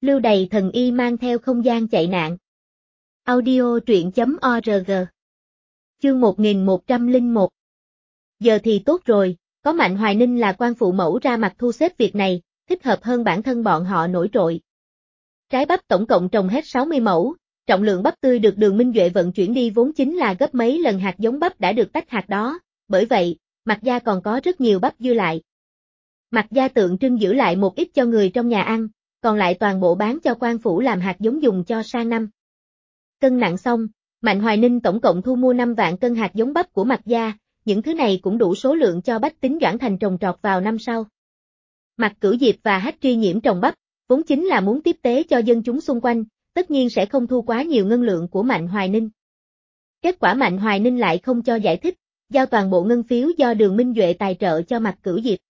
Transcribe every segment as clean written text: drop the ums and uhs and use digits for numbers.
Lưu Đày thần y mang theo không gian chạy nạn. Audio truyện.org. Chương 1101. Giờ thì tốt rồi, có Mạnh Hoài Ninh là quan phụ mẫu ra mặt thu xếp việc này, thích hợp hơn bản thân bọn họ nổi trội. Trái bắp tổng cộng trồng hết 60 mẫu, trọng lượng bắp tươi được Đường Minh Duệ vận chuyển đi vốn chính là gấp mấy lần hạt giống bắp đã được tách hạt đó, bởi vậy, Mạc gia còn có rất nhiều bắp dư lại. Mạc gia tượng trưng giữ lại một ít cho người trong nhà ăn, còn lại toàn bộ bán cho quan phủ làm hạt giống dùng cho sang năm. Cân nặng xong, Mạnh Hoài Ninh tổng cộng thu mua 5 vạn cân hạt giống bắp của Mạc gia, những thứ này cũng đủ số lượng cho bách tính Doãn Thành trồng trọt vào năm sau. Mạc Cửu Diệp và Hách Tri Nhiễm trồng bắp, vốn chính là muốn tiếp tế cho dân chúng xung quanh, tất nhiên sẽ không thu quá nhiều ngân lượng của Mạnh Hoài Ninh. Kết quả Mạnh Hoài Ninh lại không cho giải thích, giao toàn bộ ngân phiếu do Đường Minh Duệ tài trợ cho Mạc Cửu Diệp.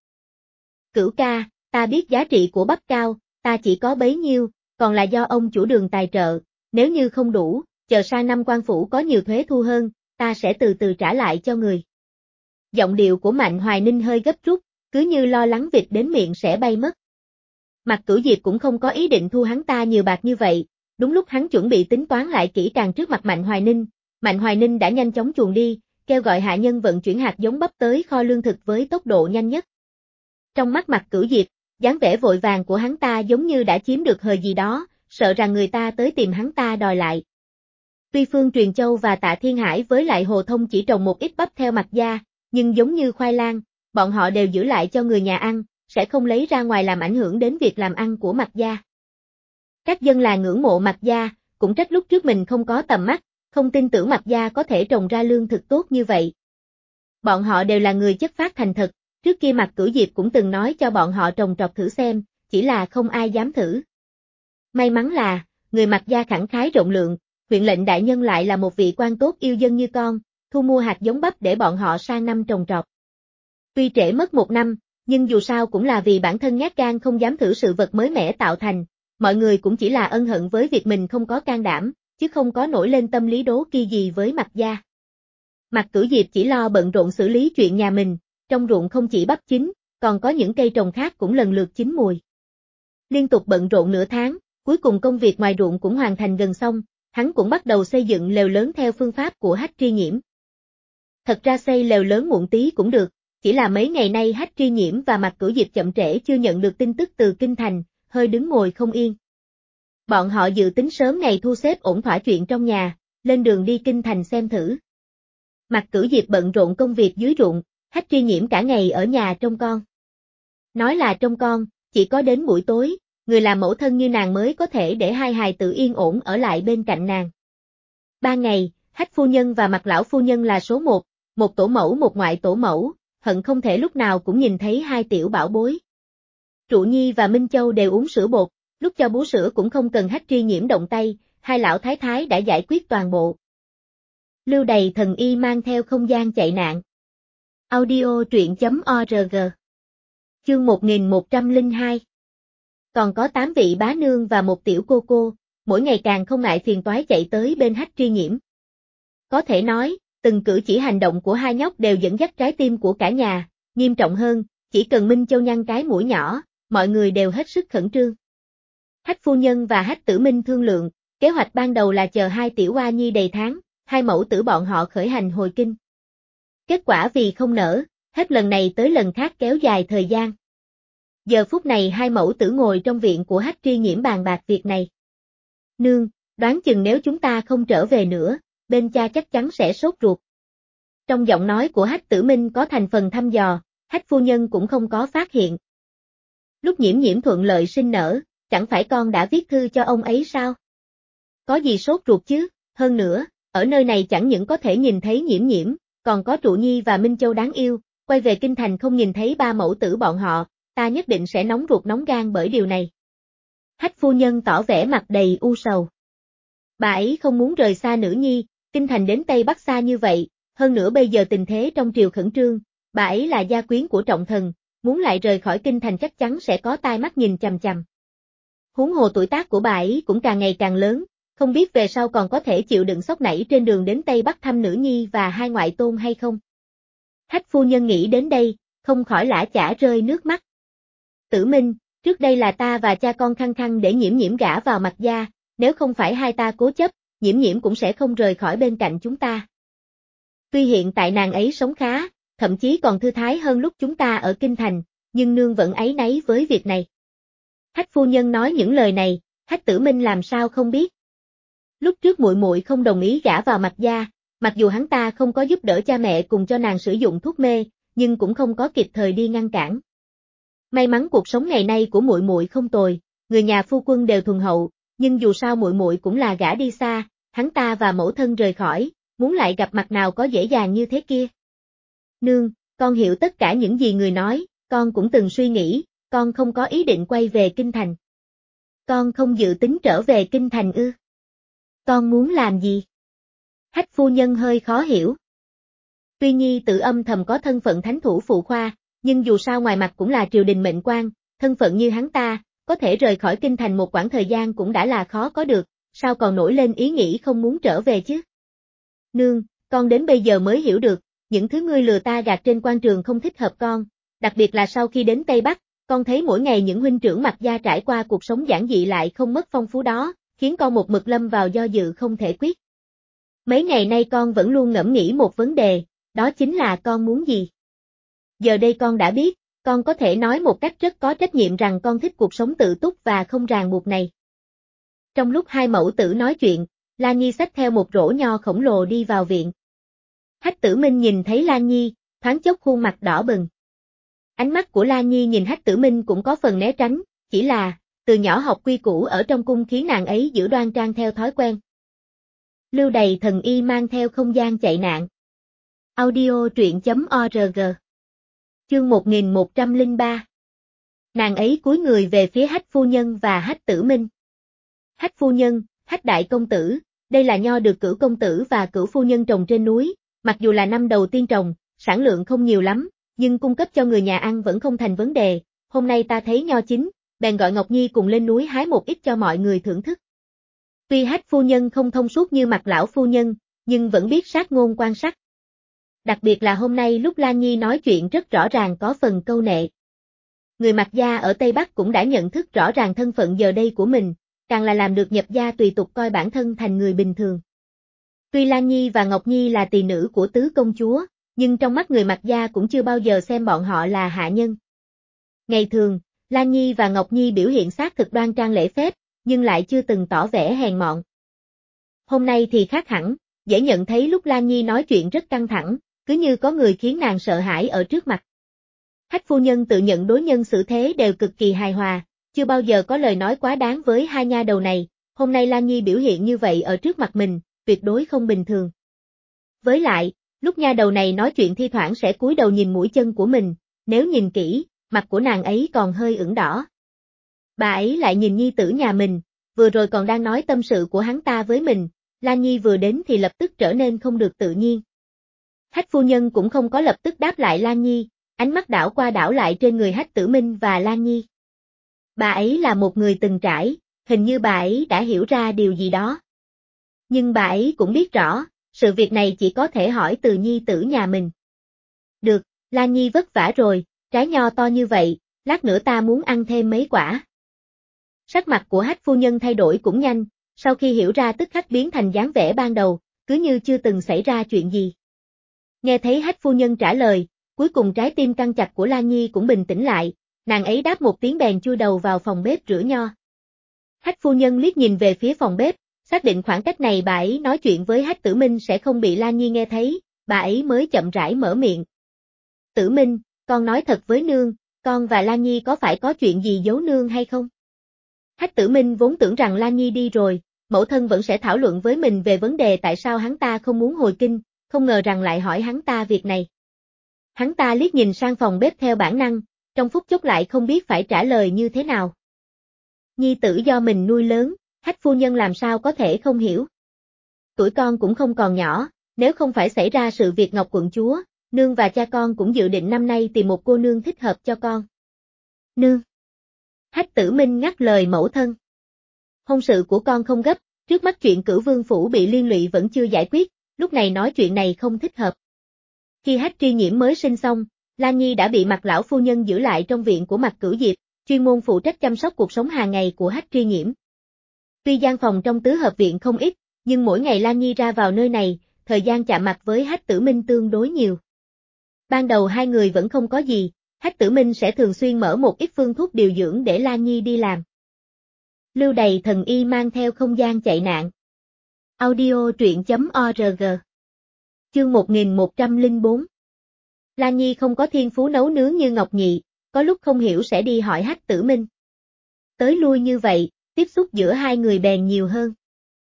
Cửu ca, ta biết giá trị của bắp cao, ta chỉ có bấy nhiêu, còn là do ông chủ Đường tài trợ, nếu như không đủ, chờ sang năm quan phủ có nhiều thuế thu hơn, ta sẽ từ từ trả lại cho người. Giọng điệu của Mạnh Hoài Ninh hơi gấp rút, cứ như lo lắng vịt đến miệng sẽ bay mất. Mạc Cửu Diệp cũng không có ý định thu hắn ta nhiều bạc như vậy, đúng lúc hắn chuẩn bị tính toán lại kỹ càng trước mặt Mạnh Hoài Ninh đã nhanh chóng chuồn đi, kêu gọi hạ nhân vận chuyển hạt giống bắp tới kho lương thực với tốc độ nhanh nhất. Trong mắt Mạc Cửu Diệp, dáng vẻ vội vàng của hắn ta giống như đã chiếm được hời gì đó, sợ rằng người ta tới tìm hắn ta đòi lại. Tuy Phương Truyền Châu và Tạ Thiên Hải với lại Hồ Thông chỉ trồng một ít bắp theo Mạc gia, nhưng giống như khoai lang, bọn họ đều giữ lại cho người nhà ăn, sẽ không lấy ra ngoài làm ảnh hưởng đến việc làm ăn của Mạc gia. Các dân làng ngưỡng mộ Mạc gia, cũng trách lúc trước mình không có tầm mắt, không tin tưởng Mạc gia có thể trồng ra lương thực tốt như vậy. Bọn họ đều là người chất phác thành thật, trước kia Mạc Cửu Diệp cũng từng nói cho bọn họ trồng trọt thử xem, chỉ là không ai dám thử. May mắn là, người Mạc gia khẳng khái rộng lượng, huyện lệnh đại nhân lại là một vị quan tốt yêu dân như con, thu mua hạt giống bắp để bọn họ sang năm trồng trọt. Tuy trễ mất 1 năm, nhưng dù sao cũng là vì bản thân nhát gan không dám thử sự vật mới mẻ tạo thành, mọi người cũng chỉ là ân hận với việc mình không có can đảm, chứ không có nổi lên tâm lý đố kỵ gì với Mạc gia. Mạc Cửu Diệp chỉ lo bận rộn xử lý chuyện nhà mình, trong ruộng không chỉ bắp chín, còn có những cây trồng khác cũng lần lượt chín mùi. Liên tục bận rộn nửa tháng, cuối cùng công việc ngoài ruộng cũng hoàn thành gần xong, hắn cũng bắt đầu xây dựng lều lớn theo phương pháp của Hách Tri Nhiễm. Thật ra xây lều lớn muộn tí cũng được, chỉ là mấy ngày nay Hách Tri Nhiễm và Mạc Cửu Diệp chậm trễ chưa nhận được tin tức từ Kinh Thành, hơi đứng ngồi không yên. Bọn họ dự tính sớm ngày thu xếp ổn thỏa chuyện trong nhà, lên đường đi Kinh Thành xem thử. Mạc Cửu Diệp bận rộn công việc dưới ruộng, Hách Tri Nhiễm cả ngày ở nhà trông con. Nói là trông con, chỉ có đến buổi tối, người làm mẫu thân như nàng mới có thể để hai hài tử yên ổn ở lại bên cạnh nàng. Ban ngày, Hách phu nhân và Mạc lão phu nhân là số 1, một tổ mẫu một ngoại tổ mẫu, hận không thể lúc nào cũng nhìn thấy hai tiểu bảo bối. Trụ Nhi và Minh Châu đều uống sữa bột, lúc cho bú sữa cũng không cần Hách Tri Nhiễm động tay, hai lão thái thái đã giải quyết toàn bộ. Lưu Đày thần y mang theo không gian chạy nạn. Audio truyện.org. Chương 1102. Còn có 8 vị bá nương và một tiểu cô cô, mỗi ngày càng không ngại phiền toái chạy tới bên Hách Tri Nhiễm. Có thể nói, từng cử chỉ hành động của hai nhóc đều dẫn dắt trái tim của cả nhà, nghiêm trọng hơn, chỉ cần Minh Châu nhăn cái mũi nhỏ, mọi người đều hết sức khẩn trương. Hách phu nhân và Hách Tử Minh thương lượng, kế hoạch ban đầu là chờ hai tiểu oa nhi đầy tháng, hai mẫu tử bọn họ khởi hành hồi kinh. Kết quả vì không nỡ, hết lần này tới lần khác kéo dài thời gian. Giờ phút này hai mẫu tử ngồi trong viện của Hách Tri Nhiễm bàn bạc việc này. Nương, đoán chừng nếu chúng ta không trở về nữa, bên cha chắc chắn sẽ sốt ruột. Trong giọng nói của Hách Tử Minh có thành phần thăm dò, Hách phu nhân cũng không có phát hiện. Lúc Nhiễm Nhiễm thuận lợi sinh nở, chẳng phải con đã viết thư cho ông ấy sao? Có gì sốt ruột chứ, hơn nữa, ở nơi này chẳng những có thể nhìn thấy Nhiễm Nhiễm, còn có Trụ Nhi và Minh Châu đáng yêu, quay về kinh thành không nhìn thấy ba mẫu tử bọn họ, ta nhất định sẽ nóng ruột nóng gan bởi điều này. Hách phu nhân tỏ vẻ mặt đầy u sầu. Bà ấy không muốn rời xa nữ nhi, kinh thành đến Tây Bắc xa như vậy, hơn nữa bây giờ tình thế trong triều khẩn trương, bà ấy là gia quyến của trọng thần, muốn lại rời khỏi kinh thành chắc chắn sẽ có tai mắt nhìn chằm chằm. Huống hồ tuổi tác của bà ấy cũng càng ngày càng lớn, không biết về sau còn có thể chịu đựng sốc nảy trên đường đến Tây Bắc thăm nữ nhi và hai ngoại tôn hay không. Hách phu nhân nghĩ đến đây, không khỏi lã chả rơi nước mắt. Tử Minh, Trước đây là ta và cha con khăng khăng để Nhiễm Nhiễm gả vào Mạc gia, nếu không phải hai ta cố chấp, Nhiễm Nhiễm cũng sẽ không rời khỏi bên cạnh chúng ta. Tuy hiện tại nàng ấy sống khá, thậm chí còn thư thái hơn lúc chúng ta ở Kinh Thành, nhưng nương vẫn áy náy với việc này. Hách phu nhân nói những lời này, Hách Tử Minh làm sao không biết. Lúc trước muội muội không đồng ý gả vào Mạc gia, mặc dù hắn ta không có giúp đỡ cha mẹ cùng cho nàng sử dụng thuốc mê, nhưng cũng không có kịp thời đi ngăn cản. May mắn cuộc sống ngày nay của muội muội không tồi, người nhà phu quân đều thuần hậu, nhưng dù sao muội muội cũng là gả đi xa, hắn ta và mẫu thân rời khỏi, muốn lại gặp mặt nào có dễ dàng như thế kia. Nương, con hiểu tất cả những gì người nói, con cũng từng suy nghĩ, con không có ý định quay về Kinh Thành. Con không dự tính trở về Kinh Thành ư? Con muốn làm gì? Hách phu nhân hơi khó hiểu. Tuy Nhi Tử âm thầm có thân phận thánh thủ phụ khoa, nhưng dù sao ngoài mặt cũng là triều đình mệnh quan, thân phận như hắn ta, có thể rời khỏi Kinh Thành một quãng thời gian cũng đã là khó có được, sao còn nổi lên ý nghĩ không muốn trở về chứ? Nương, con đến bây giờ mới hiểu được, những thứ ngươi lừa ta gạt trên quan trường không thích hợp con, đặc biệt là sau khi đến Tây Bắc, con thấy mỗi ngày những huynh trưởng Mạc gia trải qua cuộc sống giản dị lại không mất phong phú đó, khiến con một mực lâm vào do dự không thể quyết. Mấy ngày nay con vẫn luôn ngẫm nghĩ một vấn đề, đó chính là con muốn gì? Giờ đây con đã biết, con có thể nói một cách rất có trách nhiệm rằng con thích cuộc sống tự túc và không ràng buộc này. Trong lúc hai mẫu tử nói chuyện, Lan Nhi xách theo một rổ nho khổng lồ đi vào viện. Hách Tử Minh nhìn thấy Lan Nhi, thoáng chốc khuôn mặt đỏ bừng. Ánh mắt của Lan Nhi nhìn Hách Tử Minh cũng có phần né tránh, chỉ là, từ nhỏ học quy củ ở trong cung khiến nàng ấy giữ đoan trang theo thói quen. Lưu Đày thần y mang theo không gian chạy nạn. Audio truyện.org. Chương 1103. Nàng ấy cúi người về phía Hách phu nhân và Hách Tử Minh. Hách phu nhân, Hách đại công tử, đây là nho được Cửu công tử và Cửu phu nhân trồng trên núi, mặc dù là năm đầu tiên trồng, sản lượng không nhiều lắm, nhưng cung cấp cho người nhà ăn vẫn không thành vấn đề, hôm nay ta thấy nho chín, bèn gọi Ngọc Nhi cùng lên núi hái một ít cho mọi người thưởng thức. Tuy Hách phu nhân không thông suốt như Mạc lão phu nhân, nhưng vẫn biết sát ngôn quan sát. Đặc biệt là hôm nay lúc Lan Nhi nói chuyện rất rõ ràng có phần câu nệ. Người Mạc gia ở Tây Bắc cũng đã nhận thức rõ ràng thân phận giờ đây của mình, càng là làm được nhập gia tùy tục coi bản thân thành người bình thường. Tuy Lan Nhi và Ngọc Nhi là tỳ nữ của tứ công chúa, nhưng trong mắt người Mạc gia cũng chưa bao giờ xem bọn họ là hạ nhân. Ngày thường, Lan Nhi và Ngọc Nhi biểu hiện xác thực đoan trang lễ phép, nhưng lại chưa từng tỏ vẻ hèn mọn. Hôm nay thì khác hẳn, dễ nhận thấy lúc Lan Nhi nói chuyện rất căng thẳng, cứ như có người khiến nàng sợ hãi ở trước mặt. Hách phu nhân tự nhận đối nhân xử thế đều cực kỳ hài hòa, chưa bao giờ có lời nói quá đáng với hai nha đầu này, hôm nay Lan Nhi biểu hiện như vậy ở trước mặt mình, tuyệt đối không bình thường. Với lại, lúc nha đầu này nói chuyện thi thoảng sẽ cúi đầu nhìn mũi chân của mình, nếu nhìn kỹ, mặt của nàng ấy còn hơi ửng đỏ. Bà ấy lại nhìn nhi tử nhà mình, vừa rồi còn đang nói tâm sự của hắn ta với mình, Lan Nhi vừa đến thì lập tức trở nên không được tự nhiên. Hách phu nhân cũng không có lập tức đáp lại Lan Nhi, ánh mắt đảo qua đảo lại trên người Hách Tử Minh và Lan Nhi. Bà ấy là một người từng trải, hình như bà ấy đã hiểu ra điều gì đó. Nhưng bà ấy cũng biết rõ, sự việc này chỉ có thể hỏi từ nhi tử nhà mình. Được, Lan Nhi vất vả rồi, trái nho to như vậy, lát nữa ta muốn ăn thêm mấy quả. Sắc mặt của Hách phu nhân thay đổi cũng nhanh, sau khi hiểu ra tức khắc biến thành dáng vẻ ban đầu, cứ như chưa từng xảy ra chuyện gì. Nghe thấy Hách phu nhân trả lời, cuối cùng trái tim căng chặt của Lan Nhi cũng bình tĩnh lại, nàng ấy đáp một tiếng bèn chui đầu vào phòng bếp rửa nho. Hách phu nhân liếc nhìn về phía phòng bếp, xác định khoảng cách này bà ấy nói chuyện với Hách Tử Minh sẽ không bị Lan Nhi nghe thấy, bà ấy mới chậm rãi mở miệng. Tử Minh, con nói thật với nương, con và Lan Nhi có phải có chuyện gì giấu nương hay không? Hách Tử Minh vốn tưởng rằng Lan Nhi đi rồi, mẫu thân vẫn sẽ thảo luận với mình về vấn đề tại sao hắn ta không muốn hồi kinh, không ngờ rằng lại hỏi hắn ta việc này. Hắn ta liếc nhìn sang phòng bếp theo bản năng, trong phút chốc lại không biết phải trả lời như thế nào. Nhi tử do mình nuôi lớn, Hách phu nhân làm sao có thể không hiểu. Tuổi con cũng không còn nhỏ, nếu không phải xảy ra sự việc Ngọc quận chúa, nương và cha con cũng dự định năm nay tìm một cô nương thích hợp cho con. Nương. Hách Tử Minh ngắt lời mẫu thân. Hôn sự của con không gấp, trước mắt chuyện Cửu Vương phủ bị liên lụy vẫn chưa giải quyết, lúc này nói chuyện này không thích hợp. Khi Hách Tri Nhiễm mới sinh xong, Lan Nhi đã bị Mạc lão phu nhân giữ lại trong viện của Mạc Cửu Diệp, chuyên môn phụ trách chăm sóc cuộc sống hàng ngày của Hách Tri Nghiễm. Tuy gian phòng trong tứ hợp viện không ít, nhưng mỗi ngày Lan Nhi ra vào nơi này, thời gian chạm mặt với Hách Tử Minh tương đối nhiều. Ban đầu hai người vẫn không có gì, Hách Tử Minh sẽ thường xuyên mở một ít phương thuốc điều dưỡng để Lan Nhi đi làm. Lưu Đày thần y mang theo không gian chạy nạn. Audio truyện.org. Chương 1104. Lan Nhi không có thiên phú nấu nướng như Ngọc Nhị, có lúc không hiểu sẽ đi hỏi Hách Tử Minh. Tới lui như vậy, tiếp xúc giữa hai người bèn nhiều hơn.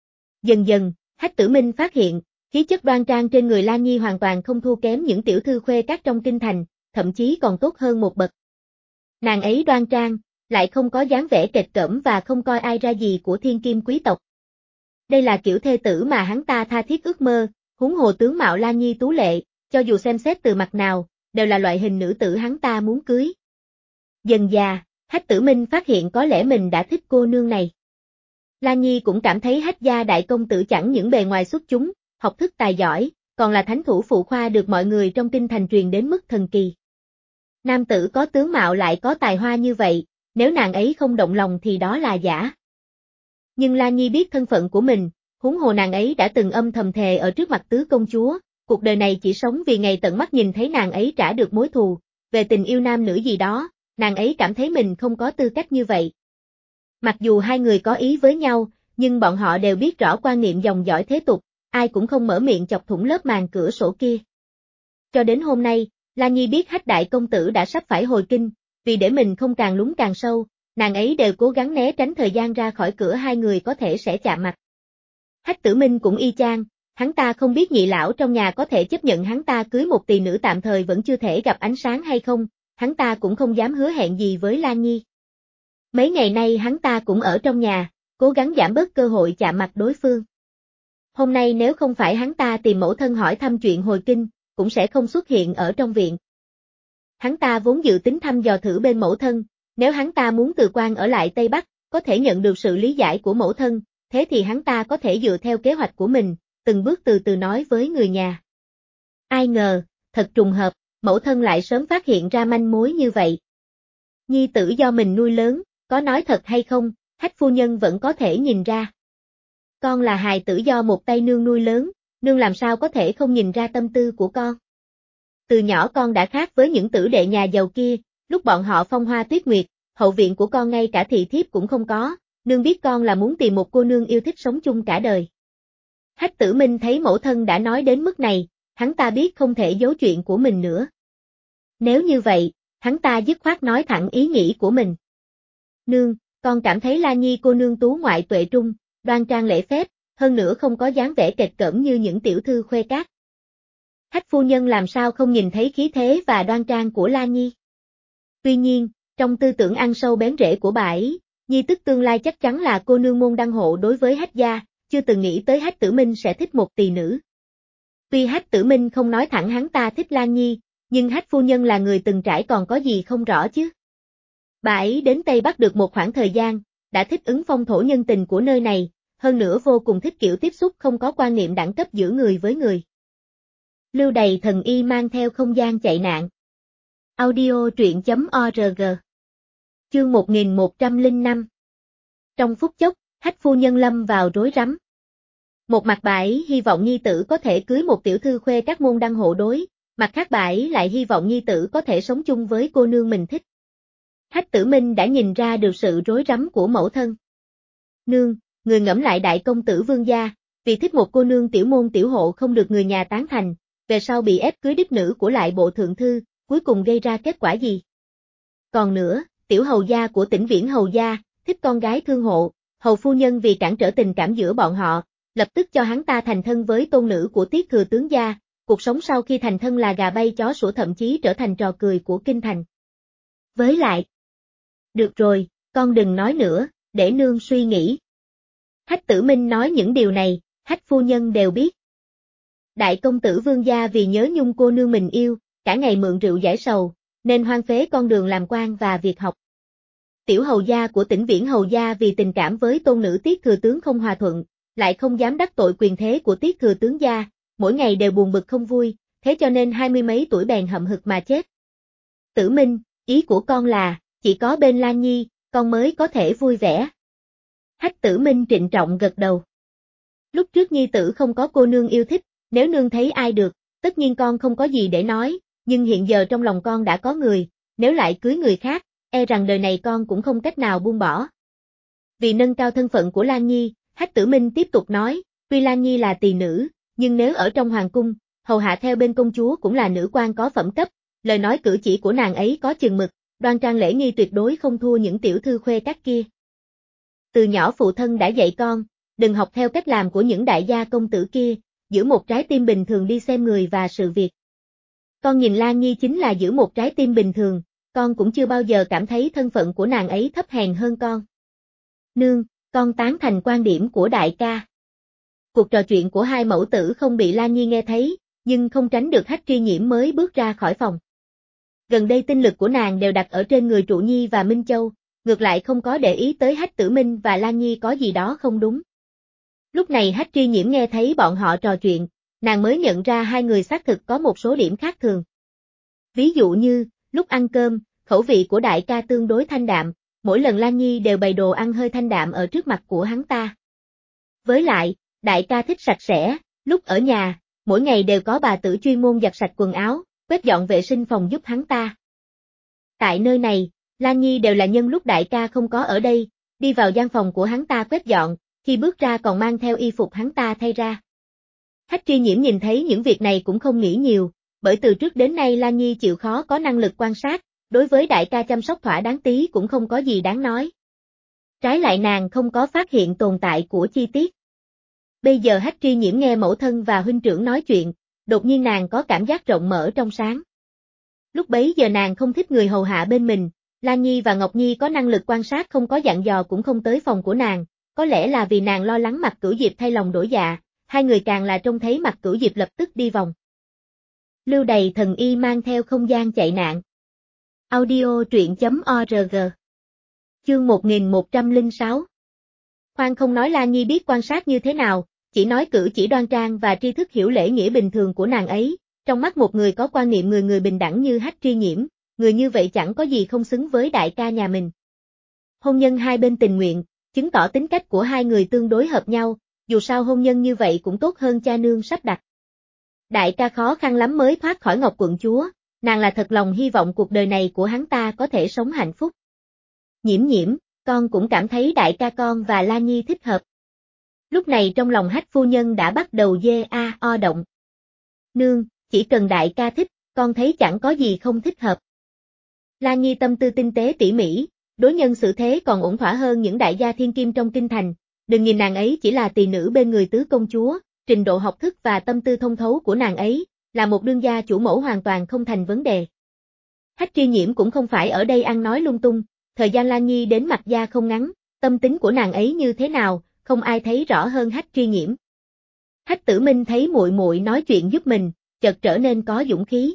Dần dần, Hách Tử Minh phát hiện, khí chất đoan trang trên người Lan Nhi hoàn toàn không thua kém những tiểu thư khuê các trong kinh thành, thậm chí còn tốt hơn một bậc. Nàng ấy đoan trang, lại không có dáng vẻ kệch cỡm và không coi ai ra gì của thiên kim quý tộc. Đây là kiểu thê tử mà hắn ta tha thiết ước mơ, huống hồ tướng mạo Lan Nhi tú lệ, cho dù xem xét từ mặt nào, đều là loại hình nữ tử hắn ta muốn cưới. Dần già, Hách Tử Minh phát hiện có lẽ mình đã thích cô nương này. Lan Nhi cũng cảm thấy Hách gia đại công tử chẳng những bề ngoài xuất chúng, học thức tài giỏi, còn là thánh thủ phụ khoa được mọi người trong kinh thành truyền đến mức thần kỳ. Nam tử có tướng mạo lại có tài hoa như vậy, nếu nàng ấy không động lòng thì đó là giả. Nhưng Lan Nhi biết thân phận của mình, huống hồ nàng ấy đã từng âm thầm thề ở trước mặt tứ công chúa, cuộc đời này chỉ sống vì ngày tận mắt nhìn thấy nàng ấy trả được mối thù, về tình yêu nam nữ gì đó, nàng ấy cảm thấy mình không có tư cách như vậy. Mặc dù hai người có ý với nhau, nhưng bọn họ đều biết rõ quan niệm dòng dõi thế tục, ai cũng không mở miệng chọc thủng lớp màn cửa sổ kia. Cho đến hôm nay, Lan Nhi biết Hách đại công tử đã sắp phải hồi kinh, vì để mình không càng lún càng sâu, nàng ấy đều cố gắng né tránh thời gian ra khỏi cửa hai người có thể sẽ chạm mặt. Hách Tử Minh cũng y chang, hắn ta không biết nhị lão trong nhà có thể chấp nhận hắn ta cưới một tỳ nữ tạm thời vẫn chưa thể gặp ánh sáng hay không, hắn ta cũng không dám hứa hẹn gì với Lan Nhi. Mấy ngày nay hắn ta cũng ở trong nhà, cố gắng giảm bớt cơ hội chạm mặt đối phương. Hôm nay nếu không phải hắn ta tìm mẫu thân hỏi thăm chuyện hồi kinh, cũng sẽ không xuất hiện ở trong viện. Hắn ta vốn dự tính thăm dò thử bên mẫu thân, nếu hắn ta muốn từ quan ở lại Tây Bắc, có thể nhận được sự lý giải của mẫu thân, thế thì hắn ta có thể dựa theo kế hoạch của mình, từng bước từ từ nói với người nhà. Ai ngờ, thật trùng hợp, mẫu thân lại sớm phát hiện ra manh mối như vậy. Nhi tử do mình nuôi lớn, có nói thật hay không, Hách phu nhân vẫn có thể nhìn ra. Con là hài tử do một tay nương nuôi lớn, nương làm sao có thể không nhìn ra tâm tư của con. Từ nhỏ con đã khác với những tử đệ nhà giàu kia, lúc bọn họ phong hoa tuyết nguyệt, hậu viện của con ngay cả thị thiếp cũng không có, nương biết con là muốn tìm một cô nương yêu thích sống chung cả đời. Hách Tử Minh thấy mẫu thân đã nói đến mức này, hắn ta biết không thể giấu chuyện của mình nữa. Nếu như vậy, hắn ta dứt khoát nói thẳng ý nghĩ của mình. Nương, con cảm thấy Lan Nhi cô nương tú ngoại tuệ trung, đoan trang lễ phép, hơn nữa không có dáng vẻ kệch cỡm như những tiểu thư khuê các. Hách phu nhân làm sao không nhìn thấy khí thế và đoan trang của Lan Nhi. Tuy nhiên, trong tư tưởng ăn sâu bén rễ của bà ấy, Nhi tức tương lai chắc chắn là cô nương môn đăng hộ đối với Hách gia, chưa từng nghĩ tới Hách Tử Minh sẽ thích một tỳ nữ. Tuy Hách Tử Minh không nói thẳng hắn ta thích Lan Nhi, nhưng Hách phu nhân là người từng trải còn có gì không rõ chứ. Bà ấy đến Tây Bắc được một khoảng thời gian, đã thích ứng phong thổ nhân tình của nơi này, hơn nữa vô cùng thích kiểu tiếp xúc không có quan niệm đẳng cấp giữa người với người. Lưu Đày thần y mang theo không gian chạy nạn. Audio truyện.org. Chương 1105. Trong phút chốc, Hách phu nhân lâm vào rối rắm. Một mặt bà ấy hy vọng nhi tử có thể cưới một tiểu thư khuê các môn đăng hộ đối, mặt khác bà ấy lại hy vọng nhi tử có thể sống chung với cô nương mình thích. Hách Tử Minh đã nhìn ra được sự rối rắm của mẫu thân. Nương, người ngẫm lại đại công tử Vương gia, vì thích một cô nương tiểu môn tiểu hộ không được người nhà tán thành, về sau bị ép cưới đích nữ của lại bộ thượng thư, cuối cùng gây ra kết quả gì? Còn nữa, tiểu hầu gia của Tĩnh Viễn hầu gia, thích con gái thương hộ, hầu phu nhân vì cản trở tình cảm giữa bọn họ, lập tức cho hắn ta thành thân với tôn nữ của Tiết thừa tướng gia, cuộc sống sau khi thành thân là gà bay chó sủa thậm chí trở thành trò cười của kinh thành. Với lại, được rồi, con đừng nói nữa, để nương suy nghĩ. Hách Tử Minh nói những điều này, Hách phu nhân đều biết. Đại công tử Vương gia vì nhớ nhung cô nương mình yêu, cả ngày mượn rượu giải sầu, nên hoang phế con đường làm quan và việc học. Tiểu hầu gia của Tĩnh Viễn hầu gia vì tình cảm với tôn nữ Tiết thừa tướng không hòa thuận, lại không dám đắc tội quyền thế của Tiết thừa tướng gia, mỗi ngày đều buồn bực không vui, thế cho nên 20 mấy tuổi bèn hậm hực mà chết. Tử Minh, ý của con là, Chỉ có bên Lan Nhi, con mới có thể vui vẻ. Hách Tử Minh trịnh trọng gật đầu. Lúc trước nhi tử không có cô nương yêu thích, nếu nương thấy ai được, tất nhiên con không có gì để nói, nhưng hiện giờ trong lòng con đã có người, nếu lại cưới người khác, e rằng đời này con cũng không cách nào buông bỏ. Vì nâng cao thân phận của Lan Nhi, Hách Tử Minh tiếp tục nói, tuy Lan Nhi là tỳ nữ, nhưng nếu ở trong hoàng cung, hầu hạ theo bên công chúa cũng là nữ quan có phẩm cấp, lời nói cử chỉ của nàng ấy có chừng mực, đoan trang lễ nghi tuyệt đối không thua những tiểu thư khuê các kia. Từ nhỏ phụ thân đã dạy con, đừng học theo cách làm của những đại gia công tử kia, giữ một trái tim bình thường đi xem người và sự việc. Con nhìn Lan Nhi chính là giữ một trái tim bình thường, con cũng chưa bao giờ cảm thấy thân phận của nàng ấy thấp hèn hơn con. Nương, con tán thành quan điểm của đại ca. Cuộc trò chuyện của hai mẫu tử không bị Lan Nhi nghe thấy, nhưng không tránh được Hách Tri Nhiễm mới bước ra khỏi phòng. Gần đây tinh lực của nàng đều đặt ở trên người Trụ Nhi và Minh Châu, ngược lại không có để ý tới Hách Tử Minh và Lan Nhi có gì đó không đúng. Lúc này Hách Tri Nhiễm nghe thấy bọn họ trò chuyện, nàng mới nhận ra hai người xác thực có một số điểm khác thường. Ví dụ như, lúc ăn cơm, khẩu vị của đại ca tương đối thanh đạm, mỗi lần Lan Nhi đều bày đồ ăn hơi thanh đạm ở trước mặt của hắn ta. Với lại, đại ca thích sạch sẽ, lúc ở nhà, mỗi ngày đều có bà tử chuyên môn giặt sạch quần áo, quét dọn vệ sinh phòng giúp hắn ta. Tại nơi này, Lan Nhi đều là nhân lúc đại ca không có ở đây, đi vào gian phòng của hắn ta quét dọn, khi bước ra còn mang theo y phục hắn ta thay ra. Hách Tri Nhiễm nhìn thấy những việc này cũng không nghĩ nhiều, bởi từ trước đến nay Lan Nhi chịu khó có năng lực quan sát, đối với đại ca chăm sóc thỏa đáng tí cũng không có gì đáng nói. Trái lại nàng không có phát hiện tồn tại của chi tiết. Bây giờ Hách Tri Nhiễm nghe mẫu thân và huynh trưởng nói chuyện, đột nhiên nàng có cảm giác rộng mở trong sáng. Lúc bấy giờ nàng không thích người hầu hạ bên mình, Lan Nhi và Ngọc Nhi có năng lực quan sát không có dặn dò cũng không tới phòng của nàng, có lẽ là vì nàng lo lắng Mạc Cửu Diệp thay lòng đổi dạ, hai người càng là trông thấy Mạc Cửu Diệp lập tức đi vòng. Lưu Đầy Thần Y mang theo không gian chạy nạn. Audio truyện.org. Chương 1106. Khoan không nói Lan Nhi biết quan sát như thế nào, chỉ nói cử chỉ đoan trang và tri thức hiểu lễ nghĩa bình thường của nàng ấy, trong mắt một người có quan niệm người người bình đẳng như Hách Tri Nhiễm, người như vậy chẳng có gì không xứng với đại ca nhà mình. Hôn nhân hai bên tình nguyện, chứng tỏ tính cách của hai người tương đối hợp nhau, dù sao hôn nhân như vậy cũng tốt hơn cha nương sắp đặt. Đại ca khó khăn lắm mới thoát khỏi Ngọc quận chúa, nàng là thật lòng hy vọng cuộc đời này của hắn ta có thể sống hạnh phúc. Nhiễm Nhiễm, con cũng cảm thấy đại ca con và Lan Nhi thích hợp. Lúc này trong lòng Hách phu nhân đã bắt đầu o động. Nương, chỉ cần đại ca thích, con thấy chẳng có gì không thích hợp. Lan Nhi tâm tư tinh tế tỉ mỉ, đối nhân xử thế còn ổn thỏa hơn những đại gia thiên kim trong kinh thành, đừng nhìn nàng ấy chỉ là tỳ nữ bên người tứ công chúa, trình độ học thức và tâm tư thông thấu của nàng ấy, là một đương gia chủ mẫu hoàn toàn không thành vấn đề. Hách Tri Nhiễm cũng không phải ở đây ăn nói lung tung, thời gian Lan Nhi đến Mạc gia không ngắn, tâm tính của nàng ấy như thế nào, không ai thấy rõ hơn Hách Tri Nhiễm. Hách Tử Minh thấy muội muội nói chuyện giúp mình, chợt trở nên có dũng khí.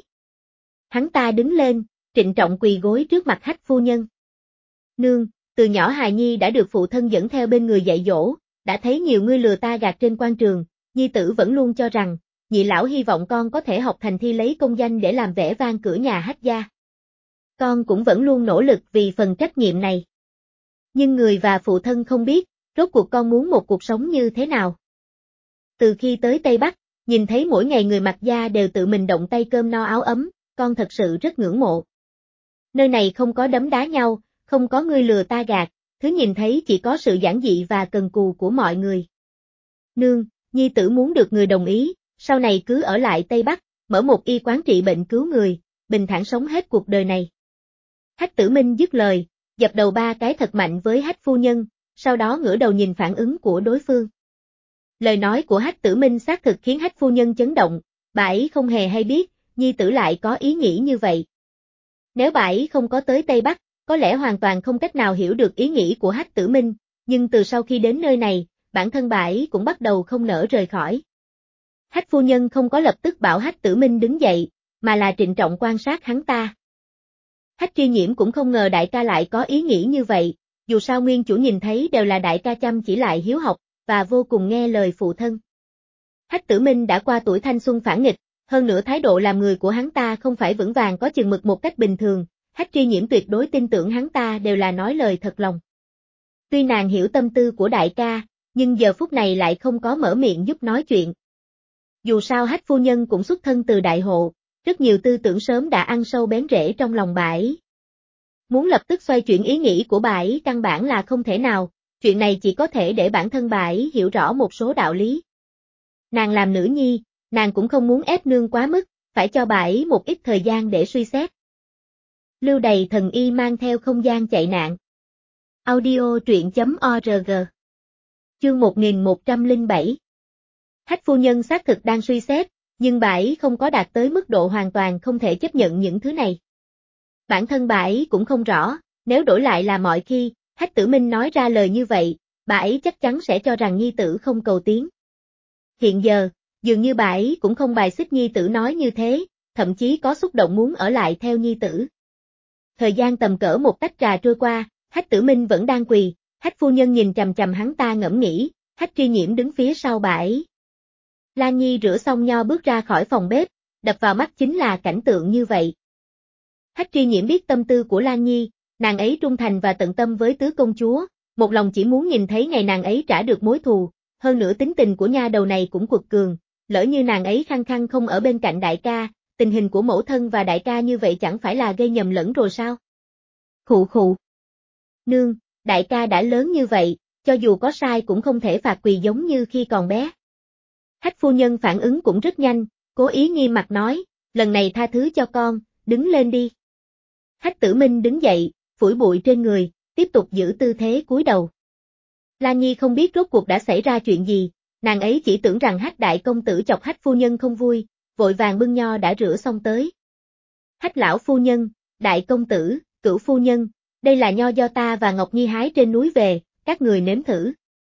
Hắn ta đứng lên, trịnh trọng quỳ gối trước mặt Hách phu nhân. Nương, từ nhỏ hài nhi đã được phụ thân dẫn theo bên người dạy dỗ, đã thấy nhiều ngươi lừa ta gạt trên quan trường, nhi tử vẫn luôn cho rằng, nhị lão hy vọng con có thể học thành thi lấy công danh để làm vẻ vang cửa nhà Hách gia. Con cũng vẫn luôn nỗ lực vì phần trách nhiệm này. Nhưng người và phụ thân không biết, rốt cuộc con muốn một cuộc sống như thế nào. Từ khi tới Tây Bắc, nhìn thấy mỗi ngày người Mạc gia đều tự mình động tay cơm no áo ấm, con thật sự rất ngưỡng mộ. Nơi này không có đấm đá nhau, không có ngươi lừa ta gạt, thứ nhìn thấy chỉ có sự giản dị và cần cù của mọi người. Nương, nhi tử muốn được người đồng ý, sau này cứ ở lại Tây Bắc, mở một y quán trị bệnh cứu người, bình thản sống hết cuộc đời này. Hách Tử Minh dứt lời, dập đầu ba cái thật mạnh với Hách phu nhân, sau đó ngửa đầu nhìn phản ứng của đối phương. Lời nói của Hách Tử Minh xác thực khiến Hách phu nhân chấn động, bà ấy không hề hay biết, nhi tử lại có ý nghĩ như vậy. Nếu bà ấy không có tới Tây Bắc, có lẽ hoàn toàn không cách nào hiểu được ý nghĩ của Hách Tử Minh, nhưng từ sau khi đến nơi này, bản thân bà ấy cũng bắt đầu không nỡ rời khỏi. Hách phu nhân không có lập tức bảo Hách Tử Minh đứng dậy, mà là trịnh trọng quan sát hắn ta. Hách Tri Nhiễm cũng không ngờ đại ca lại có ý nghĩ như vậy, dù sao nguyên chủ nhìn thấy đều là đại ca chăm chỉ lại hiếu học, và vô cùng nghe lời phụ thân. Hách Tử Minh đã qua tuổi thanh xuân phản nghịch, hơn nữa thái độ làm người của hắn ta không phải vững vàng có chừng mực một cách bình thường, Hách Tri Nhiễm tuyệt đối tin tưởng hắn ta đều là nói lời thật lòng. Tuy nàng hiểu tâm tư của đại ca, nhưng giờ phút này lại không có mở miệng giúp nói chuyện. Dù sao Hách phu nhân cũng xuất thân từ đại hộ, rất nhiều tư tưởng sớm đã ăn sâu bén rễ trong lòng bà ấy. Muốn lập tức xoay chuyển ý nghĩ của bà ấy căn bản là không thể nào, chuyện này chỉ có thể để bản thân bà ấy hiểu rõ một số đạo lý. Nàng làm nữ nhi, nàng cũng không muốn ép nương quá mức, phải cho bà ấy một ít thời gian để suy xét. Lưu Đày thần y mang theo không gian chạy nạn. Audio truyện.org. Chương 1107. Hách phu nhân xác thực đang suy xét, nhưng bà ấy không có đạt tới mức độ hoàn toàn không thể chấp nhận những thứ này. Bản thân bà ấy cũng không rõ, nếu đổi lại là mọi khi, Hách Tử Minh nói ra lời như vậy, bà ấy chắc chắn sẽ cho rằng nhi tử không cầu tiến. Hiện giờ, dường như bà ấy cũng không bài xích nhi tử nói như thế, thậm chí có xúc động muốn ở lại theo nhi tử. Thời gian tầm cỡ một tách trà trôi qua, Hách Tử Minh vẫn đang quỳ, Hách phu nhân nhìn chằm chằm hắn ta ngẫm nghĩ, Hách Tri Nhiễm đứng phía sau bà ấy. Lan Nhi rửa xong nho bước ra khỏi phòng bếp, đập vào mắt chính là cảnh tượng như vậy. Hách Tri Nhiễm biết tâm tư của Lan Nhi, nàng ấy trung thành và tận tâm với tứ công chúa, một lòng chỉ muốn nhìn thấy ngày nàng ấy trả được mối thù, hơn nữa tính tình của nha đầu này cũng quật cường, lỡ như nàng ấy khăng khăng không ở bên cạnh đại ca, tình hình của mẫu thân và đại ca như vậy chẳng phải là gây nhầm lẫn rồi sao? Khụ khụ. Nương, đại ca đã lớn như vậy, cho dù có sai cũng không thể phạt quỳ giống như khi còn bé. Hách phu nhân phản ứng cũng rất nhanh, cố ý nghiêm mặt nói, lần này tha thứ cho con, đứng lên đi. Hách Tử Minh đứng dậy, phủi bụi trên người, tiếp tục giữ tư thế cúi đầu. Lan Nhi không biết rốt cuộc đã xảy ra chuyện gì, nàng ấy chỉ tưởng rằng Hách đại công tử chọc Hách phu nhân không vui, vội vàng bưng nho đã rửa xong tới. Hách lão phu nhân, đại công tử, cửu phu nhân, đây là nho do ta và Ngọc Nhi hái trên núi về, các người nếm thử.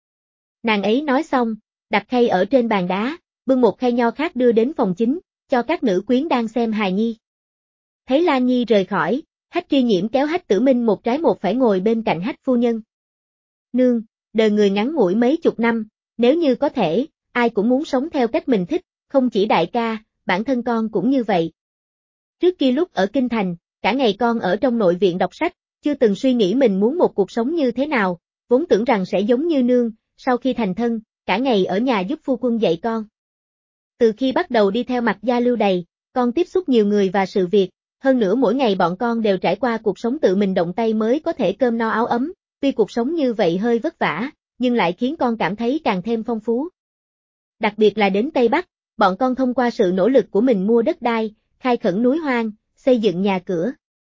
Nàng ấy nói xong, đặt khay ở trên bàn đá, bưng một khay nho khác đưa đến phòng chính, cho các nữ quyến đang xem hài nhi. Thấy Lan Nhi rời khỏi, Hách Tri Nhiễm kéo Hách Tử Minh một trái một phải ngồi bên cạnh Hách phu nhân. Nương, đời người ngắn ngủi mấy chục năm, nếu như có thể, ai cũng muốn sống theo cách mình thích, không chỉ đại ca, bản thân con cũng như vậy. Trước kia lúc ở Kinh Thành, cả ngày con ở trong nội viện đọc sách, chưa từng suy nghĩ mình muốn một cuộc sống như thế nào, vốn tưởng rằng sẽ giống như nương, sau khi thành thân, cả ngày ở nhà giúp phu quân dạy con. Từ khi bắt đầu đi theo Mạc gia Lưu Đày, con tiếp xúc nhiều người và sự việc, hơn nữa mỗi ngày bọn con đều trải qua cuộc sống tự mình động tay mới có thể cơm no áo ấm, tuy cuộc sống như vậy hơi vất vả, nhưng lại khiến con cảm thấy càng thêm phong phú. Đặc biệt là đến Tây Bắc, bọn con thông qua sự nỗ lực của mình mua đất đai, khai khẩn núi hoang, xây dựng nhà cửa.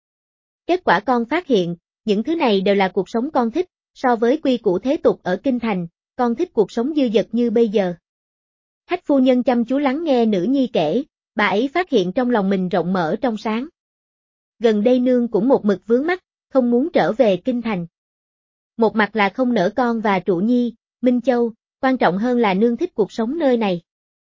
Kết quả con phát hiện, những thứ này đều là cuộc sống con thích, so với quy củ thế tục ở Kinh Thành, con thích cuộc sống dư dật như bây giờ. Hách phu nhân chăm chú lắng nghe nữ nhi kể, bà ấy phát hiện trong lòng mình rộng mở trong sáng. Gần đây nương cũng một mực vướng mắc, không muốn trở về Kinh Thành. Một mặt là không nỡ con và trụ nhi, Minh Châu, quan trọng hơn là nương thích cuộc sống nơi này.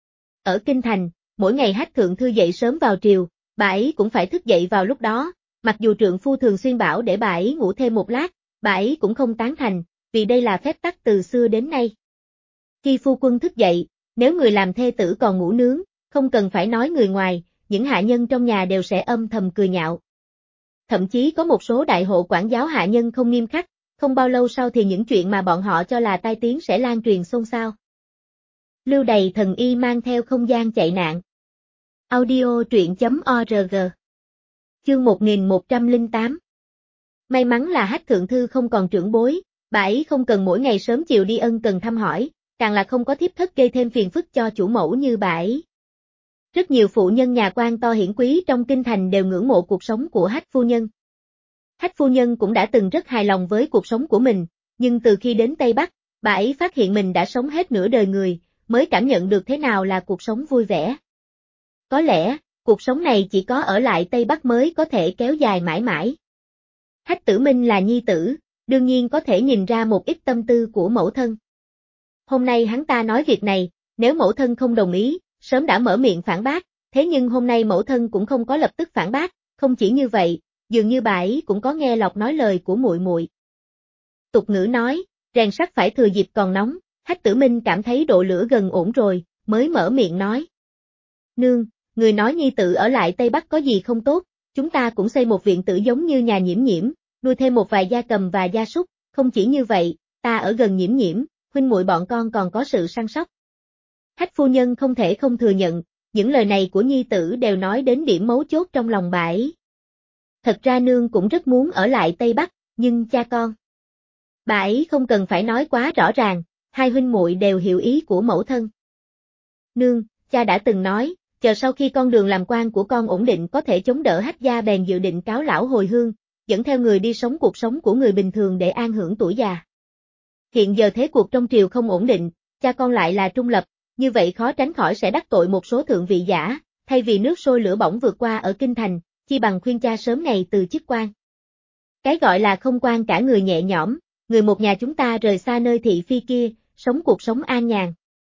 Ở Kinh Thành, mỗi ngày Hách thượng thư dậy sớm vào triều, bà ấy cũng phải thức dậy vào lúc đó, mặc dù trượng phu thường xuyên bảo để bà ấy ngủ thêm một lát, bà ấy cũng không tán thành, vì đây là phép tắc từ xưa đến nay. Khi phu quân thức dậy, nếu người làm thê tử còn ngủ nướng, không cần phải nói người ngoài, những hạ nhân trong nhà đều sẽ âm thầm cười nhạo. Thậm chí có một số đại hộ quản giáo hạ nhân không nghiêm khắc, không bao lâu sau thì những chuyện mà bọn họ cho là tai tiếng sẽ lan truyền xôn xao. Lưu Đày thần y mang theo không gian chạy nạn. Audio truyện.org. Chương 1108. May mắn là Hách thượng thư không còn trưởng bối, bà ấy không cần mỗi ngày sớm chiều đi ân cần thăm hỏi, càng là không có thiếp thất gây thêm phiền phức cho chủ mẫu như bà ấy. Rất nhiều phụ nhân nhà quan to hiển quý trong Kinh Thành đều ngưỡng mộ cuộc sống của Hách phu nhân. Hách phu nhân cũng đã từng rất hài lòng với cuộc sống của mình, nhưng từ khi đến Tây Bắc, bà ấy phát hiện mình đã sống hết nửa đời người, mới cảm nhận được thế nào là cuộc sống vui vẻ. Có lẽ, cuộc sống này chỉ có ở lại Tây Bắc mới có thể kéo dài mãi mãi. Hách Tử Minh là nhi tử, đương nhiên có thể nhìn ra một ít tâm tư của mẫu thân. Hôm nay hắn ta nói việc này, nếu mẫu thân không đồng ý, sớm đã mở miệng phản bác, thế nhưng hôm nay mẫu thân cũng không có lập tức phản bác, không chỉ như vậy, dường như bà ấy cũng có nghe lọt nói lời của muội muội. Tục ngữ nói, rèn sắt phải thừa dịp còn nóng, Hách Tử Minh cảm thấy độ lửa gần ổn rồi, mới mở miệng nói. Nương, người nói nhi tử ở lại Tây Bắc có gì không tốt, chúng ta cũng xây một viện tử giống như nhà Nhiễm Nhiễm, nuôi thêm một vài gia cầm và gia súc, không chỉ như vậy, ta ở gần Nhiễm Nhiễm, huynh muội bọn con còn có sự săn sóc. Hách phu nhân không thể không thừa nhận, những lời này của nhi tử đều nói đến điểm mấu chốt trong lòng bà ấy. Thật ra nương cũng rất muốn ở lại Tây Bắc, nhưng cha con. Bà ấy không cần phải nói quá rõ ràng, hai huynh muội đều hiểu ý của mẫu thân. Nương, cha đã từng nói, chờ sau khi con đường làm quan của con ổn định có thể chống đỡ Hách gia bèn dự định cáo lão hồi hương, dẫn theo người đi sống cuộc sống của người bình thường để an hưởng tuổi già. Hiện giờ thế cuộc trong triều không ổn định, cha con lại là trung lập, như vậy khó tránh khỏi sẽ đắc tội một số thượng vị giả, thay vì nước sôi lửa bỏng vượt qua ở kinh thành, chi bằng khuyên cha sớm ngày từ chức quan. Cái gọi là không quan cả người nhẹ nhõm, người một nhà chúng ta rời xa nơi thị phi kia, sống cuộc sống an nhàn.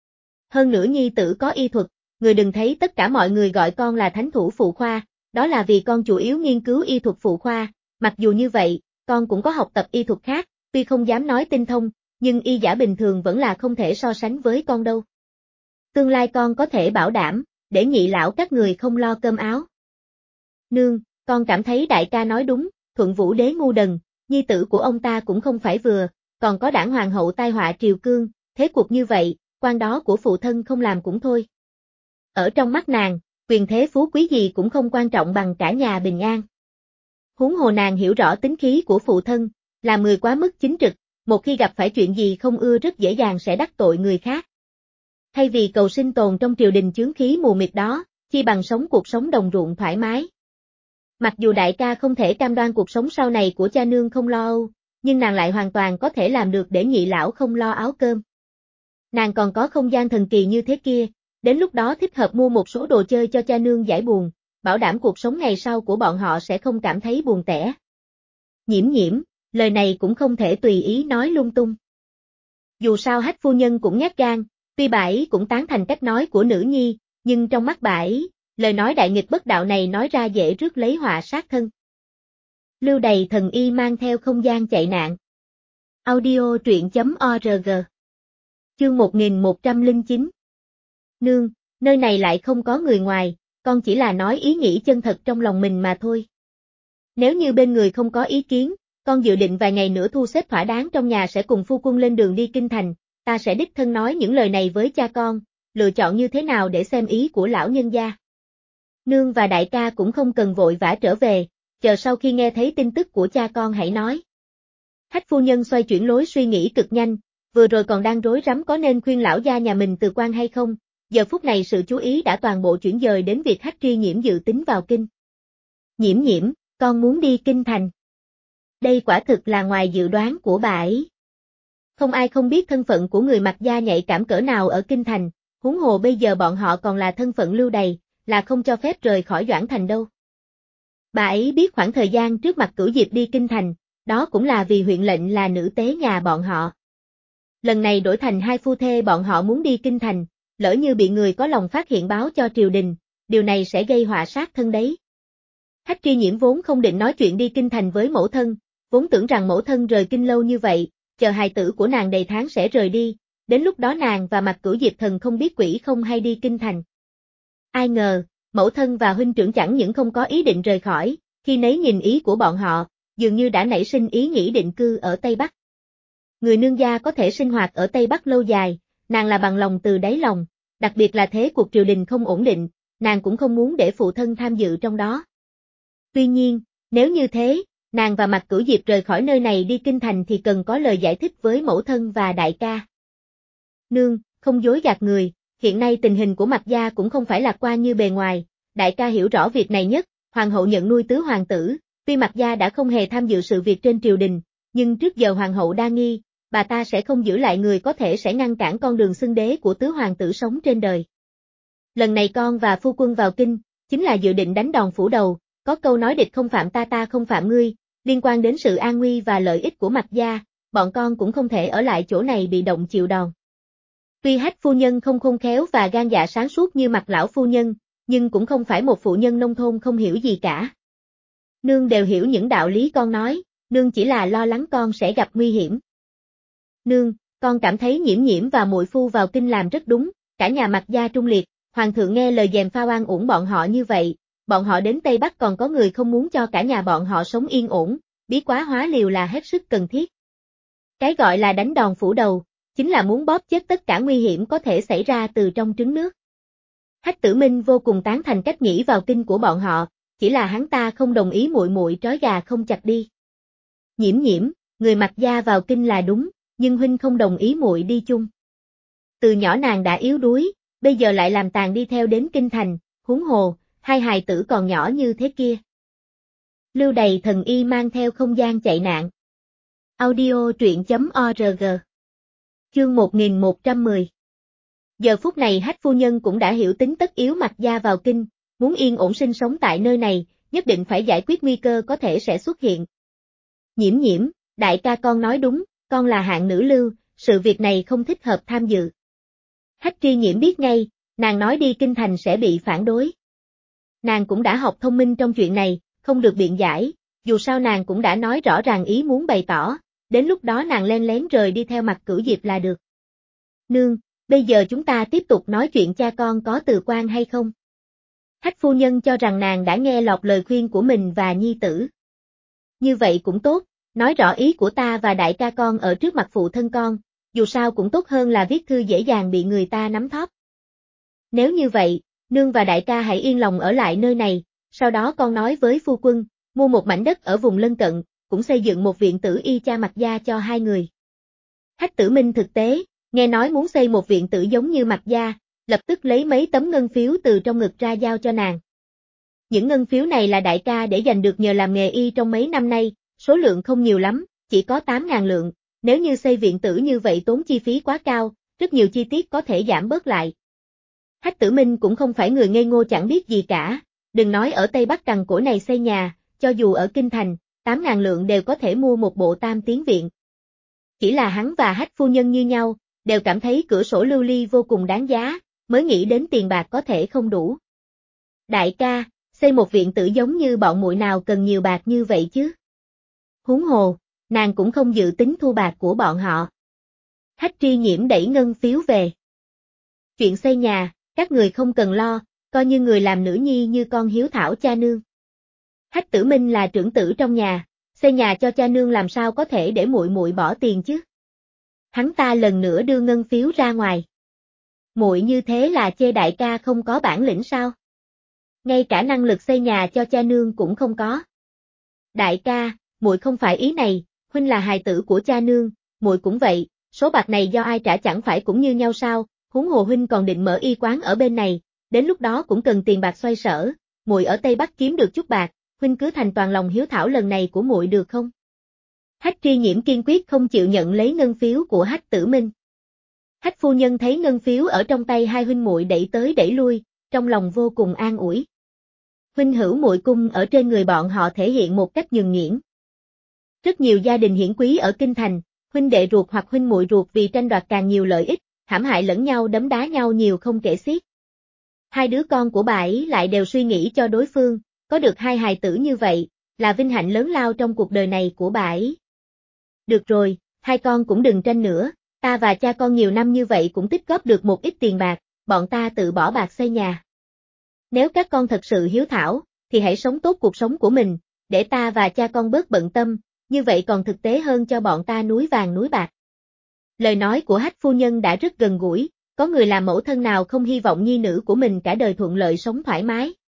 Hơn nữa nhi tử có y thuật, người đừng thấy tất cả mọi người gọi con là thánh thủ phụ khoa, đó là vì con chủ yếu nghiên cứu y thuật phụ khoa, mặc dù như vậy, con cũng có học tập y thuật khác, tuy không dám nói tinh thông, nhưng y giả bình thường vẫn là không thể so sánh với con đâu. Tương lai con có thể bảo đảm, để nhị lão các người không lo cơm áo. Nương, con cảm thấy đại ca nói đúng, Thuận Vũ đế ngu đần, nhi tử của ông ta cũng không phải vừa, còn có đảng hoàng hậu tai họa triều cương, thế cuộc như vậy, quan đó của phụ thân không làm cũng thôi. Ở trong mắt nàng, quyền thế phú quý gì cũng không quan trọng bằng cả nhà bình an. Huống hồ nàng hiểu rõ tính khí của phụ thân, là người quá mức chính trực, một khi gặp phải chuyện gì không ưa rất dễ dàng sẽ đắc tội người khác. Thay vì cầu sinh tồn trong triều đình chướng khí mù mịt đó, chi bằng sống cuộc sống đồng ruộng thoải mái. Mặc dù đại ca không thể cam đoan cuộc sống sau này của cha nương không lo âu, nhưng nàng lại hoàn toàn có thể làm được để nhị lão không lo áo cơm. Nàng còn có không gian thần kỳ như thế kia, đến lúc đó thích hợp mua một số đồ chơi cho cha nương giải buồn, bảo đảm cuộc sống ngày sau của bọn họ sẽ không cảm thấy buồn tẻ. Nhiễm Nhiễm, lời này cũng không thể tùy ý nói lung tung. Dù sao Hách phu nhân cũng nhát gan, tuy bà ấy cũng tán thành cách nói của nữ nhi, nhưng trong mắt bà ấy, lời nói đại nghịch bất đạo này nói ra dễ rước lấy họa sát thân. Lưu Đày thần y mang theo không gian chạy nạn. Audio truyện.org. Chương 1109. Nương, nơi này lại không có người ngoài, con chỉ là nói ý nghĩ chân thật trong lòng mình mà thôi. Nếu như bên người không có ý kiến, con dự định vài ngày nữa thu xếp thỏa đáng trong nhà sẽ cùng phu quân lên đường đi kinh thành, ta sẽ đích thân nói những lời này với cha con, lựa chọn như thế nào để xem ý của lão nhân gia. Nương và đại ca cũng không cần vội vã trở về, chờ sau khi nghe thấy tin tức của cha con hãy nói. Hách phu nhân xoay chuyển lối suy nghĩ cực nhanh, vừa rồi còn đang rối rắm có nên khuyên lão gia nhà mình từ quan hay không, giờ phút này sự chú ý đã toàn bộ chuyển dời đến việc Hách Tri Nhiễm dự tính vào kinh. Nhiễm Nhiễm, con muốn đi kinh thành. Đây quả thực là ngoài dự đoán của bà ấy. Không ai không biết thân phận của người Mạc gia nhạy cảm cỡ nào ở kinh thành, huống hồ bây giờ bọn họ còn là thân phận Lưu Đày, là không cho phép rời khỏi Doãn Thành đâu. Bà ấy biết khoảng thời gian trước mặt Cửu Diệp đi kinh thành, đó cũng là vì huyện lệnh là nữ tế nhà bọn họ. Lần này đổi thành hai phu thê bọn họ muốn đi kinh thành, lỡ như bị người có lòng phát hiện báo cho triều đình, điều này sẽ gây họa sát thân đấy. Hách Tri Nhiễm vốn không định nói chuyện đi kinh thành với mẫu thân, vốn tưởng rằng mẫu thân rời kinh lâu như vậy, chờ hài tử của nàng đầy tháng sẽ rời đi, đến lúc đó nàng và Mạc Cửu Diệp thần không biết quỷ không hay đi kinh thành. Ai ngờ, mẫu thân và huynh trưởng chẳng những không có ý định rời khỏi, khi nấy nhìn ý của bọn họ, dường như đã nảy sinh ý nghĩ định cư ở Tây Bắc. Người nương gia có thể sinh hoạt ở Tây Bắc lâu dài, nàng là bằng lòng từ đáy lòng, đặc biệt là thế cuộc triều đình không ổn định, nàng cũng không muốn để phụ thân tham dự trong đó. Tuy nhiên, nếu như thế, nàng và Mạc Cửu Diệp rời khỏi nơi này đi kinh thành thì cần có lời giải thích với mẫu thân và đại ca. Nương, không dối gạt người, hiện nay tình hình của Mạc gia cũng không phải lạc quan như bề ngoài, đại ca hiểu rõ việc này nhất, hoàng hậu nhận nuôi tứ hoàng tử, tuy Mạc gia đã không hề tham dự sự việc trên triều đình, nhưng trước giờ hoàng hậu đa nghi, bà ta sẽ không giữ lại người có thể sẽ ngăn cản con đường xưng đế của tứ hoàng tử sống trên đời. Lần này con và phu quân vào kinh, chính là dự định đánh đòn phủ đầu, có câu nói địch không phạm ta ta không phạm ngươi, liên quan đến sự an nguy và lợi ích của Mạc gia, bọn con cũng không thể ở lại chỗ này bị động chịu đòn. Tuy Hách phu nhân không khôn khéo và gan dạ sáng suốt như Mạc lão phu nhân, nhưng cũng không phải một phụ nhân nông thôn không hiểu gì cả. Nương đều hiểu những đạo lý con nói, nương chỉ là lo lắng con sẽ gặp nguy hiểm. Nương, con cảm thấy Nhiễm Nhiễm và muội phu vào kinh làm rất đúng, cả nhà Mạc gia trung liệt, hoàng thượng nghe lời gièm pha oan uổng bọn họ như vậy, bọn họ đến Tây Bắc còn có người không muốn cho cả nhà bọn họ sống yên ổn, bí quá hóa liều là hết sức cần thiết. Cái gọi là đánh đòn phủ đầu, chính là muốn bóp chết tất cả nguy hiểm có thể xảy ra từ trong trứng nước. Hách Tử Minh vô cùng tán thành cách nghĩ vào kinh của bọn họ, chỉ là hắn ta không đồng ý muội muội trói gà không chặt đi. Nhiễm Nhiễm, người Mạc gia vào kinh là đúng, nhưng huynh không đồng ý muội đi chung. Từ nhỏ nàng đã yếu đuối, bây giờ lại làm tàn đi theo đến kinh thành, huống hồ, hai hài tử còn nhỏ như thế kia. Lưu Đầy Thần Y mang theo không gian chạy nạn. Audio truyện.org. Chương 1110. Giờ phút này Hách phu nhân cũng đã hiểu tính tất yếu Mạc gia vào kinh, muốn yên ổn sinh sống tại nơi này, nhất định phải giải quyết nguy cơ có thể sẽ xuất hiện. Nhiễm Nhiễm, đại ca con nói đúng, con là hạng nữ lưu, sự việc này không thích hợp tham dự. Hách Tri Nhiễm biết ngay, nàng nói đi kinh thành sẽ bị phản đối. Nàng cũng đã học thông minh trong chuyện này, không được biện giải, dù sao nàng cũng đã nói rõ ràng ý muốn bày tỏ, đến lúc đó nàng len lén rời đi theo mặt Cửu Diệp là được. Nương, bây giờ chúng ta tiếp tục nói chuyện cha con có từ quan hay không? Hách phu nhân cho rằng nàng đã nghe lọt lời khuyên của mình và nhi tử. Như vậy cũng tốt, nói rõ ý của ta và đại ca con ở trước mặt phụ thân con, dù sao cũng tốt hơn là viết thư dễ dàng bị người ta nắm thóp. Nếu như vậy, nương và đại ca hãy yên lòng ở lại nơi này, sau đó con nói với phu quân, mua một mảnh đất ở vùng lân cận, cũng xây dựng một viện tử y cha Mạc gia cho hai người. Hách Tử Minh thực tế, nghe nói muốn xây một viện tử giống như Mạc gia, lập tức lấy mấy tấm ngân phiếu từ trong ngực ra giao cho nàng. Những ngân phiếu này là đại ca để giành được nhờ làm nghề y trong mấy năm nay, số lượng không nhiều lắm, chỉ có 8.000 lượng, nếu như xây viện tử như vậy tốn chi phí quá cao, rất nhiều chi tiết có thể giảm bớt lại. Hách Tử Minh cũng không phải người ngây ngô chẳng biết gì cả, đừng nói ở Tây Bắc cằn cỗi này xây nhà, cho dù ở Kinh Thành, 8.000 lượng đều có thể mua một bộ tam tiến viện. Chỉ là hắn và Hách phu nhân như nhau, đều cảm thấy cửa sổ lưu ly vô cùng đáng giá, mới nghĩ đến tiền bạc có thể không đủ. Đại ca, xây một viện tử giống như bọn muội nào cần nhiều bạc như vậy chứ? Huống hồ, nàng cũng không dự tính thu bạc của bọn họ. Hách Tri Nhiễm đẩy ngân phiếu về. Chuyện xây nhà, các người không cần lo, coi như người làm nữ nhi như con hiếu thảo cha nương. Hách Tử Minh là trưởng tử trong nhà, xây nhà cho cha nương làm sao có thể để muội muội bỏ tiền chứ? Hắn ta lần nữa đưa ngân phiếu ra ngoài. Muội như thế là chê đại ca không có bản lĩnh sao? Ngay cả năng lực xây nhà cho cha nương cũng không có. Đại ca, muội không phải ý này, huynh là hài tử của cha nương, muội cũng vậy, số bạc này do ai trả chẳng phải cũng như nhau sao? Huống hồ huynh còn định mở y quán ở bên này, đến lúc đó cũng cần tiền bạc xoay sở, muội ở Tây Bắc kiếm được chút bạc, huynh cứ thành toàn lòng hiếu thảo lần này của muội được không? Hách Tri Nhiễm kiên quyết không chịu nhận lấy ngân phiếu của Hách Tử Minh. Hách phu nhân thấy ngân phiếu ở trong tay hai huynh muội đẩy tới đẩy lui, trong lòng vô cùng an ủi. Huynh hữu muội cung ở trên người bọn họ thể hiện một cách nhuần nhuyễn. Rất nhiều gia đình hiển quý ở kinh thành, huynh đệ ruột hoặc huynh muội ruột vì tranh đoạt càng nhiều lợi ích, hãm hại lẫn nhau đấm đá nhau nhiều không kể xiết. Hai đứa con của bà ấy lại đều suy nghĩ cho đối phương, có được hai hài tử như vậy, là vinh hạnh lớn lao trong cuộc đời này của bà ấy. Được rồi, hai con cũng đừng tranh nữa, ta và cha con nhiều năm như vậy cũng tích góp được một ít tiền bạc, bọn ta tự bỏ bạc xây nhà. Nếu các con thật sự hiếu thảo, thì hãy sống tốt cuộc sống của mình, để ta và cha con bớt bận tâm, như vậy còn thực tế hơn cho bọn ta núi vàng núi bạc. Lời nói của Hách phu nhân đã rất gần gũi, có người làm mẫu thân nào không hy vọng nhi nữ của mình cả đời thuận lợi sống thoải mái.